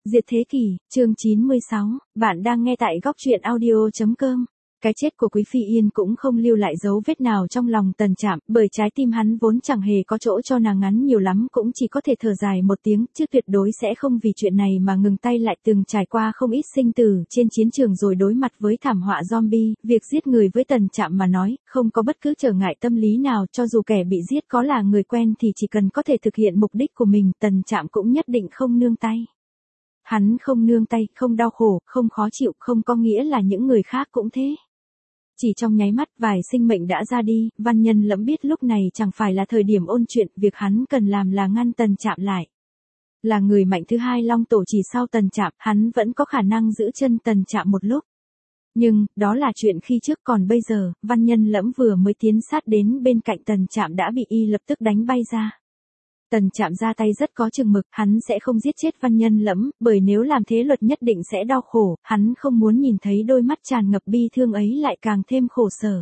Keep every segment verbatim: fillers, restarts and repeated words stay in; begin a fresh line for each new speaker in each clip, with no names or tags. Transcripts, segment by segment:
Diệt thế kỷ, chương chín mươi sáu, bạn đang nghe tại góc truyện audio chấm com. Cái chết của Quý Phi Yên cũng không lưu lại dấu vết nào trong lòng Tần Trạm, bởi trái tim hắn vốn chẳng hề có chỗ cho nàng ngắn nhiều lắm, cũng chỉ có thể thở dài một tiếng, chứ tuyệt đối sẽ không vì chuyện này mà ngừng tay lại. Từng trải qua không ít sinh tử trên chiến trường rồi đối mặt với thảm họa zombie, việc giết người với Tần Trạm mà nói, không có bất cứ trở ngại tâm lý nào, cho dù kẻ bị giết có là người quen thì chỉ cần có thể thực hiện mục đích của mình, Tần Trạm cũng nhất định không nương tay. Hắn không nương tay, không đau khổ, không khó chịu, không có nghĩa là những người khác cũng thế. Chỉ trong nháy mắt vài sinh mệnh đã ra đi, Văn Nhân Lẫm biết lúc này chẳng phải là thời điểm ôn chuyện, việc hắn cần làm là ngăn Tần Trạm lại. Là người mạnh thứ hai Long Tổ chỉ sau Tần Trạm, hắn vẫn có khả năng giữ chân Tần Trạm một lúc. Nhưng, đó là chuyện khi trước, còn bây giờ, Văn Nhân Lẫm vừa mới tiến sát đến bên cạnh Tần Trạm đã bị y lập tức đánh bay ra. Tần Trạm ra tay rất có chừng mực, hắn sẽ không giết chết Văn Nhân Lẫm, bởi nếu làm thế Luật nhất định sẽ đau khổ, hắn không muốn nhìn thấy đôi mắt tràn ngập bi thương ấy lại càng thêm khổ sở.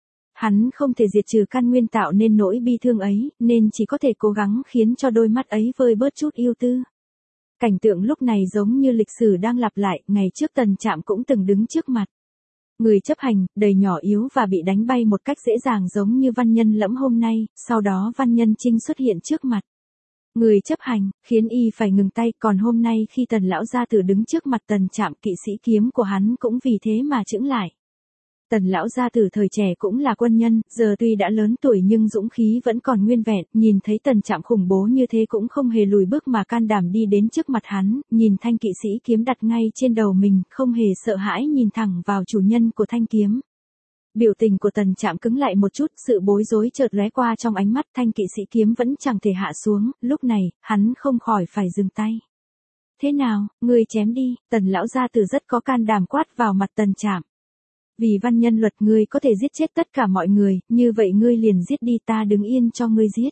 Hắn không thể diệt trừ căn nguyên tạo nên nỗi bi thương ấy, nên chỉ có thể cố gắng khiến cho đôi mắt ấy vơi bớt chút ưu tư. Cảnh tượng lúc này giống như lịch sử đang lặp lại, ngày trước Tần Trạm cũng từng đứng trước mặt người chấp hành, đầy nhỏ yếu và bị đánh bay một cách dễ dàng giống như Văn Nhân Lẫm hôm nay, sau đó Văn Nhân Trinh xuất hiện trước mặt người chấp hành, khiến y phải ngừng tay, còn hôm nay khi Tần lão gia tử đứng trước mặt Tần Trạm, kỵ sĩ kiếm của hắn cũng vì thế mà chững lại. Tần lão gia tử thời trẻ cũng là quân nhân, giờ tuy đã lớn tuổi nhưng dũng khí vẫn còn nguyên vẹn, nhìn thấy Tần Trạm khủng bố như thế cũng không hề lùi bước mà can đảm đi đến trước mặt hắn, nhìn thanh kỵ sĩ kiếm đặt ngay trên đầu mình, không hề sợ hãi nhìn thẳng vào chủ nhân của thanh kiếm. Biểu tình của Tần Trạm cứng lại một chút, sự bối rối chợt lóe qua trong ánh mắt, thanh kỵ sĩ kiếm vẫn chẳng thể hạ xuống, lúc này, hắn không khỏi phải dừng tay. Thế nào, ngươi chém đi, Tần lão gia tử rất có can đảm quát vào mặt Tần Trạm. Vì Văn Nhân Luật ngươi có thể giết chết tất cả mọi người, như vậy ngươi liền giết đi, ta đứng yên cho ngươi giết.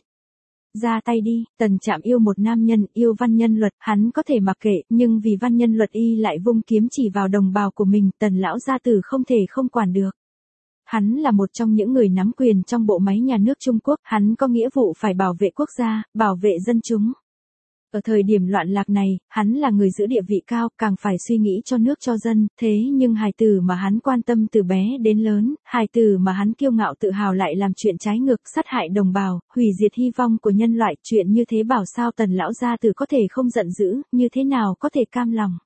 Ra tay đi, Tần Trạm yêu một nam nhân, yêu Văn Nhân Luật, hắn có thể mặc kệ, nhưng vì Văn Nhân Luật y lại vung kiếm chỉ vào đồng bào của mình, Tần lão gia tử không thể không quản được. Hắn là một trong những người nắm quyền trong bộ máy nhà nước Trung Quốc, hắn có nghĩa vụ phải bảo vệ quốc gia, bảo vệ dân chúng. Ở thời điểm loạn lạc này, hắn là người giữ địa vị cao, càng phải suy nghĩ cho nước cho dân, thế nhưng hài tử mà hắn quan tâm từ bé đến lớn, hài tử mà hắn kiêu ngạo tự hào lại làm chuyện trái ngược, sát hại đồng bào, hủy diệt hy vọng của nhân loại, chuyện như thế bảo sao Tần lão gia tử có thể không giận dữ, như thế nào có thể cam lòng.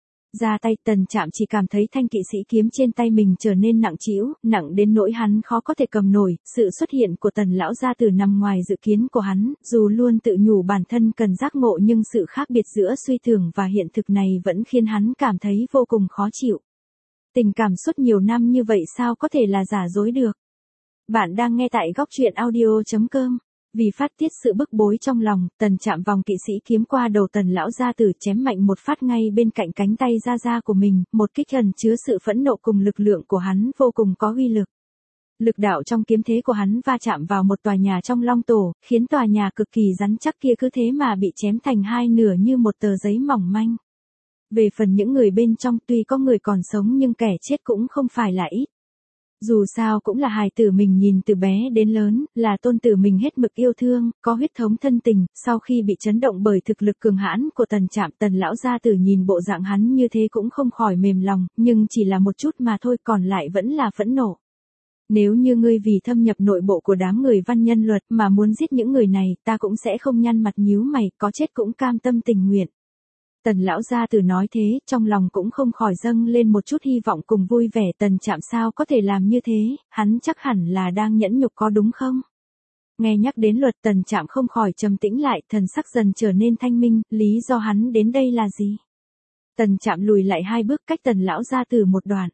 Ra tay, Tần Trạm chỉ cảm thấy thanh kỵ sĩ kiếm trên tay mình trở nên nặng trĩu, nặng đến nỗi hắn khó có thể cầm nổi, sự xuất hiện của Tần lão gia tử nằm ngoài dự kiến của hắn, dù luôn tự nhủ bản thân cần giác ngộ nhưng sự khác biệt giữa suy tưởng và hiện thực này vẫn khiến hắn cảm thấy vô cùng khó chịu. Tình cảm suốt nhiều năm như vậy sao có thể là giả dối được. Bạn đang nghe tại góc truyện audio chấm com. Vì phát tiết sự bức bối trong lòng, Tần Trạm vòng kỵ sĩ kiếm qua đầu Tần lão gia tử chém mạnh một phát ngay bên cạnh cánh tay ra ra của mình, một kích ẩn chứa sự phẫn nộ cùng lực lượng của hắn vô cùng có uy lực. Lực đạo trong kiếm thế của hắn va chạm vào một tòa nhà trong Long Tổ, khiến tòa nhà cực kỳ rắn chắc kia cứ thế mà bị chém thành hai nửa như một tờ giấy mỏng manh. Về phần những người bên trong, tuy có người còn sống nhưng kẻ chết cũng không phải là ít. Dù sao cũng là hài tử mình nhìn từ bé đến lớn, là tôn tử mình hết mực yêu thương, có huyết thống thân tình, sau khi bị chấn động bởi thực lực cường hãn của Tần Trạm, Tần lão gia tử nhìn bộ dạng hắn như thế cũng không khỏi mềm lòng, nhưng chỉ là một chút mà thôi, còn lại vẫn là phẫn nộ. Nếu như ngươi vì thâm nhập nội bộ của đám người Văn Nhân Luật mà muốn giết những người này, ta cũng sẽ không nhăn mặt nhíu mày, có chết cũng cam tâm tình nguyện. Tần lão gia tử nói thế, trong lòng cũng không khỏi dâng lên một chút hy vọng cùng vui vẻ. Tần Trạm sao có thể làm như thế, hắn chắc hẳn là đang nhẫn nhục có đúng không? Nghe nhắc đến Luật, Tần Trạm không khỏi trầm tĩnh lại, thần sắc dần trở nên thanh minh, lý do hắn đến đây là gì? Tần Trạm lùi lại hai bước cách Tần lão gia tử một đoạn.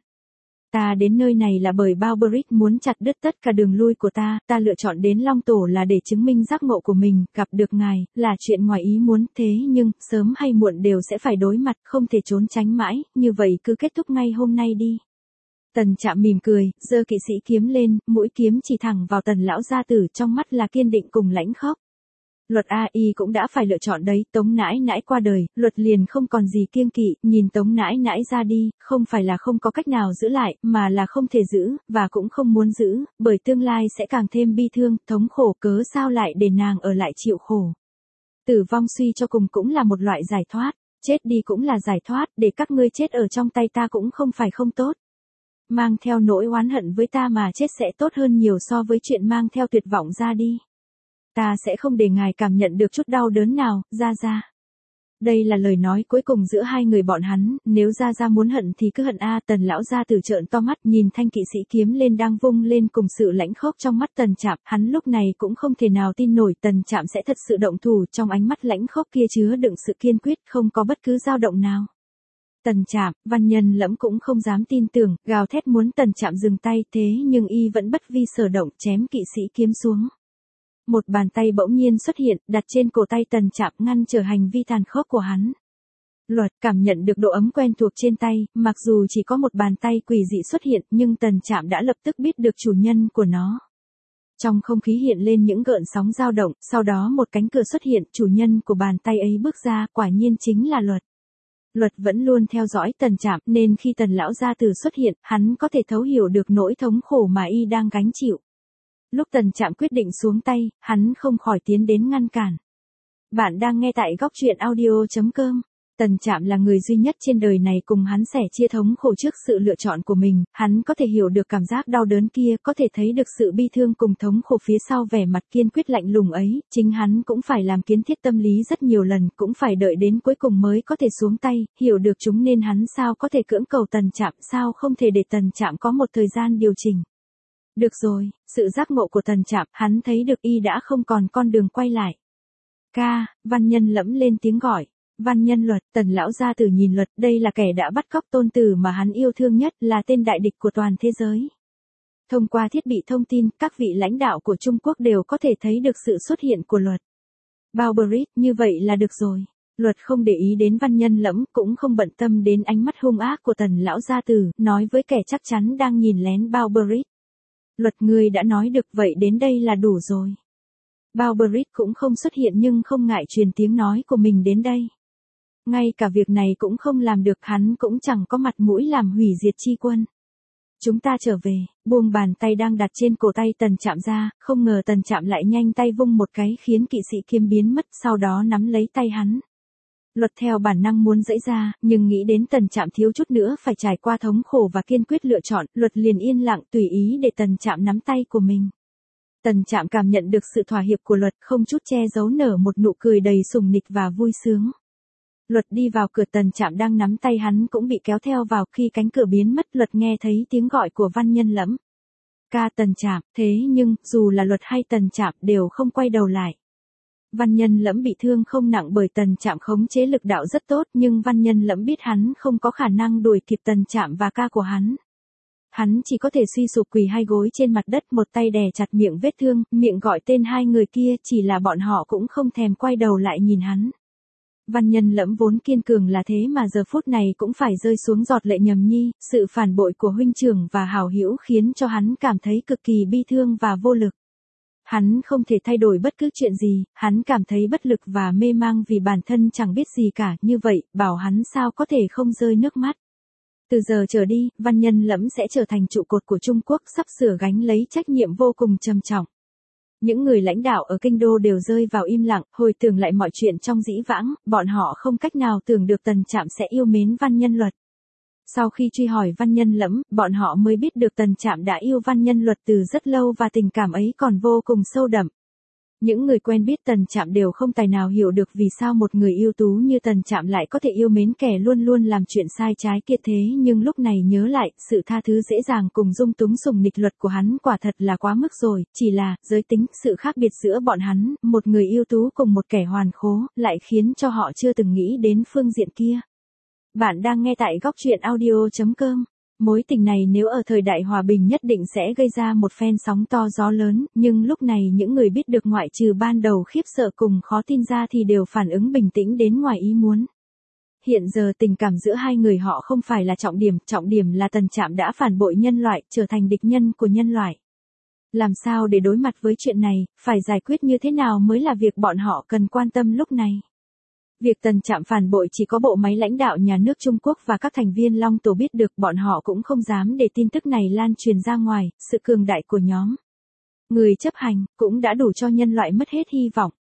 Ta đến nơi này là bởi Balberic muốn chặt đứt tất cả đường lui của ta, ta lựa chọn đến Long Tổ là để chứng minh giác ngộ của mình, gặp được ngài, là chuyện ngoài ý muốn, thế nhưng, sớm hay muộn đều sẽ phải đối mặt, không thể trốn tránh mãi, như vậy cứ kết thúc ngay hôm nay đi. Tần Trạm mỉm cười, giơ kỵ sĩ kiếm lên, mũi kiếm chỉ thẳng vào Tần lão gia tử, trong mắt là kiên định cùng lãnh khốc. Luật a i cũng đã phải lựa chọn đấy, Tống nãi nãi qua đời, Luật liền không còn gì kiêng kỵ, nhìn Tống nãi nãi ra đi, không phải là không có cách nào giữ lại, mà là không thể giữ, và cũng không muốn giữ, bởi tương lai sẽ càng thêm bi thương, thống khổ, cớ sao lại để nàng ở lại chịu khổ. Tử vong suy cho cùng cũng là một loại giải thoát. Chết đi cũng là giải thoát, để các ngươi chết ở trong tay ta cũng không phải không tốt. Mang theo nỗi oán hận với ta mà chết sẽ tốt hơn nhiều so với chuyện mang theo tuyệt vọng ra đi. Ta sẽ không để ngài cảm nhận được chút đau đớn nào, Gia Gia. Đây là lời nói cuối cùng giữa hai người bọn hắn, nếu Gia Gia muốn hận thì cứ hận a. Tần lão gia tử trợn to mắt nhìn thanh kỵ sĩ kiếm lên đang vung lên cùng sự lãnh khốc trong mắt Tần Trạm, hắn lúc này cũng không thể nào tin nổi Tần Trạm sẽ thật sự động thủ, trong ánh mắt lãnh khốc kia chứa đựng sự kiên quyết, không có bất cứ dao động nào. Tần Trạm, Văn Nhân Lẫm cũng không dám tin tưởng, gào thét muốn Tần Trạm dừng tay, thế nhưng y vẫn bất vi sở động chém kỵ sĩ kiếm xuống. Một bàn tay bỗng nhiên xuất hiện, đặt trên cổ tay Tần Trạm ngăn trở hành vi tàn khốc của hắn. Luật cảm nhận được độ ấm quen thuộc trên tay, mặc dù chỉ có một bàn tay quỷ dị xuất hiện nhưng Tần Trạm đã lập tức biết được chủ nhân của nó. Trong không khí hiện lên những gợn sóng dao động, sau đó một cánh cửa xuất hiện, chủ nhân của bàn tay ấy bước ra, quả nhiên chính là Luật. Luật vẫn luôn theo dõi Tần Trạm nên khi Tần lão gia tử xuất hiện, hắn có thể thấu hiểu được nỗi thống khổ mà y đang gánh chịu. Lúc Tần Trạm quyết định xuống tay, hắn không khỏi tiến đến ngăn cản. Bạn đang nghe tại góc truyện audio chấm com. Tần Trạm là người duy nhất trên đời này cùng hắn sẻ chia thống khổ trước sự lựa chọn của mình, hắn có thể hiểu được cảm giác đau đớn kia, có thể thấy được sự bi thương cùng thống khổ phía sau vẻ mặt kiên quyết lạnh lùng ấy, chính hắn cũng phải làm kiến thiết tâm lý rất nhiều lần, cũng phải đợi đến cuối cùng mới có thể xuống tay, hiểu được chúng nên hắn sao có thể cưỡng cầu Tần Trạm, sao không thể để Tần Trạm có một thời gian điều chỉnh. Được rồi, sự giác ngộ của Tần Trạm, hắn thấy được y đã không còn con đường quay lại. Ca, Văn Nhân Lẫm lên tiếng gọi. Văn Nhân Luật, Tần lão gia tử nhìn Luật, đây là kẻ đã bắt cóc tôn tử mà hắn yêu thương nhất, là tên đại địch của toàn thế giới. Thông qua thiết bị thông tin, các vị lãnh đạo của Trung Quốc đều có thể thấy được sự xuất hiện của Luật. Barbaric, như vậy là được rồi. Luật không để ý đến Văn Nhân Lẫm, cũng không bận tâm đến ánh mắt hung ác của Tần lão gia tử, nói với kẻ chắc chắn đang nhìn lén Barbaric. Luật, người đã nói được vậy, đến đây là đủ rồi. Barbaric cũng không xuất hiện nhưng không ngại truyền tiếng nói của mình đến đây. Ngay cả việc này cũng không làm được, hắn cũng chẳng có mặt mũi làm hủy diệt chi quân. Chúng ta trở về, buông bàn tay đang đặt trên cổ tay Tần Trạm ra, không ngờ Tần Trạm lại nhanh tay vung một cái khiến kỵ sĩ kiếm biến mất, sau đó nắm lấy tay hắn. Luật theo bản năng muốn giãy ra, nhưng nghĩ đến Tần Trạm thiếu chút nữa phải trải qua thống khổ và kiên quyết lựa chọn, Luật liền yên lặng tùy ý để Tần Trạm nắm tay của mình. Tần Trạm cảm nhận được sự thỏa hiệp của Luật, không chút che giấu nở một nụ cười đầy sùng nịch và vui sướng. Luật đi vào cửa, Tần Trạm đang nắm tay hắn cũng bị kéo theo vào, khi cánh cửa biến mất Luật nghe thấy tiếng gọi của Văn Nhân Lẫm. Ca, Tần Trạm, thế nhưng, dù là Luật hay Tần Trạm đều không quay đầu lại. Văn Nhân Lẫm bị thương không nặng bởi Tần Trạm khống chế lực đạo rất tốt, nhưng Văn Nhân Lẫm biết hắn không có khả năng đuổi kịp Tần Trạm và ca của hắn. Hắn chỉ có thể suy sụp quỳ hai gối trên mặt đất, một tay đè chặt miệng vết thương, miệng gọi tên hai người kia, chỉ là bọn họ cũng không thèm quay đầu lại nhìn hắn. Văn Nhân Lẫm vốn kiên cường là thế mà giờ phút này cũng phải rơi xuống giọt lệ nhầm nhi, sự phản bội của huynh trưởng và hảo hữu khiến cho hắn cảm thấy cực kỳ bi thương và vô lực. Hắn không thể thay đổi bất cứ chuyện gì, hắn cảm thấy bất lực và mê mang vì bản thân chẳng biết gì cả, như vậy, bảo hắn sao có thể không rơi nước mắt. Từ giờ trở đi, Văn Nhân Lẫm sẽ trở thành trụ cột của Trung Quốc, sắp sửa gánh lấy trách nhiệm vô cùng trầm trọng. Những người lãnh đạo ở kinh đô đều rơi vào im lặng, hồi tưởng lại mọi chuyện trong dĩ vãng, bọn họ không cách nào tưởng được Tần Trạm sẽ yêu mến Văn Nhân Luật. Sau khi truy hỏi Văn Nhân Lẫm, bọn họ mới biết được Tần Trạm đã yêu Văn Nhân Luật từ rất lâu và tình cảm ấy còn vô cùng sâu đậm. Những người quen biết Tần Trạm đều không tài nào hiểu được vì sao một người ưu tú như Tần Trạm lại có thể yêu mến kẻ luôn luôn làm chuyện sai trái kia, thế nhưng lúc này nhớ lại, sự tha thứ dễ dàng cùng dung túng sùng nịch Luật của hắn quả thật là quá mức rồi, chỉ là, giới tính, sự khác biệt giữa bọn hắn, một người ưu tú cùng một kẻ hoàn khố, lại khiến cho họ chưa từng nghĩ đến phương diện kia. Bạn đang nghe tại góc truyện audio chấm com. Mối tình này nếu ở thời đại hòa bình nhất định sẽ gây ra một phen sóng to gió lớn, nhưng lúc này những người biết được ngoại trừ ban đầu khiếp sợ cùng khó tin ra thì đều phản ứng bình tĩnh đến ngoài ý muốn. Hiện giờ tình cảm giữa hai người họ không phải là trọng điểm, trọng điểm là Tần Trạm đã phản bội nhân loại, trở thành địch nhân của nhân loại. Làm sao để đối mặt với chuyện này, phải giải quyết như thế nào mới là việc bọn họ cần quan tâm lúc này. Việc Tần Trạm phản bội chỉ có bộ máy lãnh đạo nhà nước Trung Quốc và các thành viên Long Tổ biết được, bọn họ cũng không dám để tin tức này lan truyền ra ngoài, sự cường đại của nhóm người chấp hành cũng đã đủ cho nhân loại mất hết hy vọng.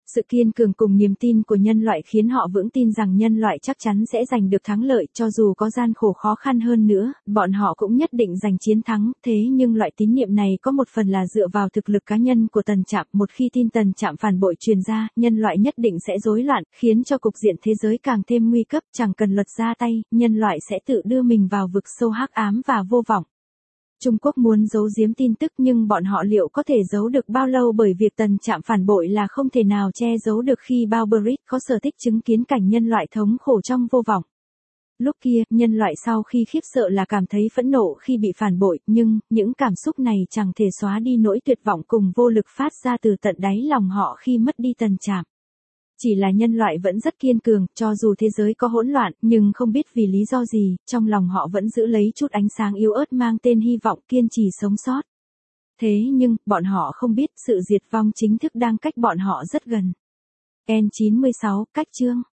Sự kiên cường cùng niềm tin của nhân loại khiến họ vững tin rằng nhân loại chắc chắn sẽ giành được thắng lợi, cho dù có gian khổ khó khăn hơn nữa, bọn họ cũng nhất định giành chiến thắng. Thế nhưng loại tín niệm này có một phần là dựa vào thực lực cá nhân của Tần Trạm, một khi tin Tần Trạm phản bội truyền ra, nhân loại nhất định sẽ rối loạn, khiến cho cục diện thế giới càng thêm nguy cấp, chẳng cần luật ra tay, nhân loại sẽ tự đưa mình vào vực sâu hắc ám và vô vọng. Trung Quốc muốn giấu giếm tin tức nhưng bọn họ liệu có thể giấu được bao lâu, bởi việc Tần Trạm phản bội là không thể nào che giấu được khi Barbarit có sở thích chứng kiến cảnh nhân loại thống khổ trong vô vọng. Lúc kia, nhân loại sau khi khiếp sợ là cảm thấy phẫn nộ khi bị phản bội, nhưng, những cảm xúc này chẳng thể xóa đi nỗi tuyệt vọng cùng vô lực phát ra từ tận đáy lòng họ khi mất đi Tần Trạm. Chỉ là nhân loại vẫn rất kiên cường, cho dù thế giới có hỗn loạn, nhưng không biết vì lý do gì, trong lòng họ vẫn giữ lấy chút ánh sáng yếu ớt mang tên hy vọng, kiên trì sống sót. Thế nhưng, bọn họ không biết, sự diệt vong chính thức đang cách bọn họ rất gần. En chín mươi sáu, cách chương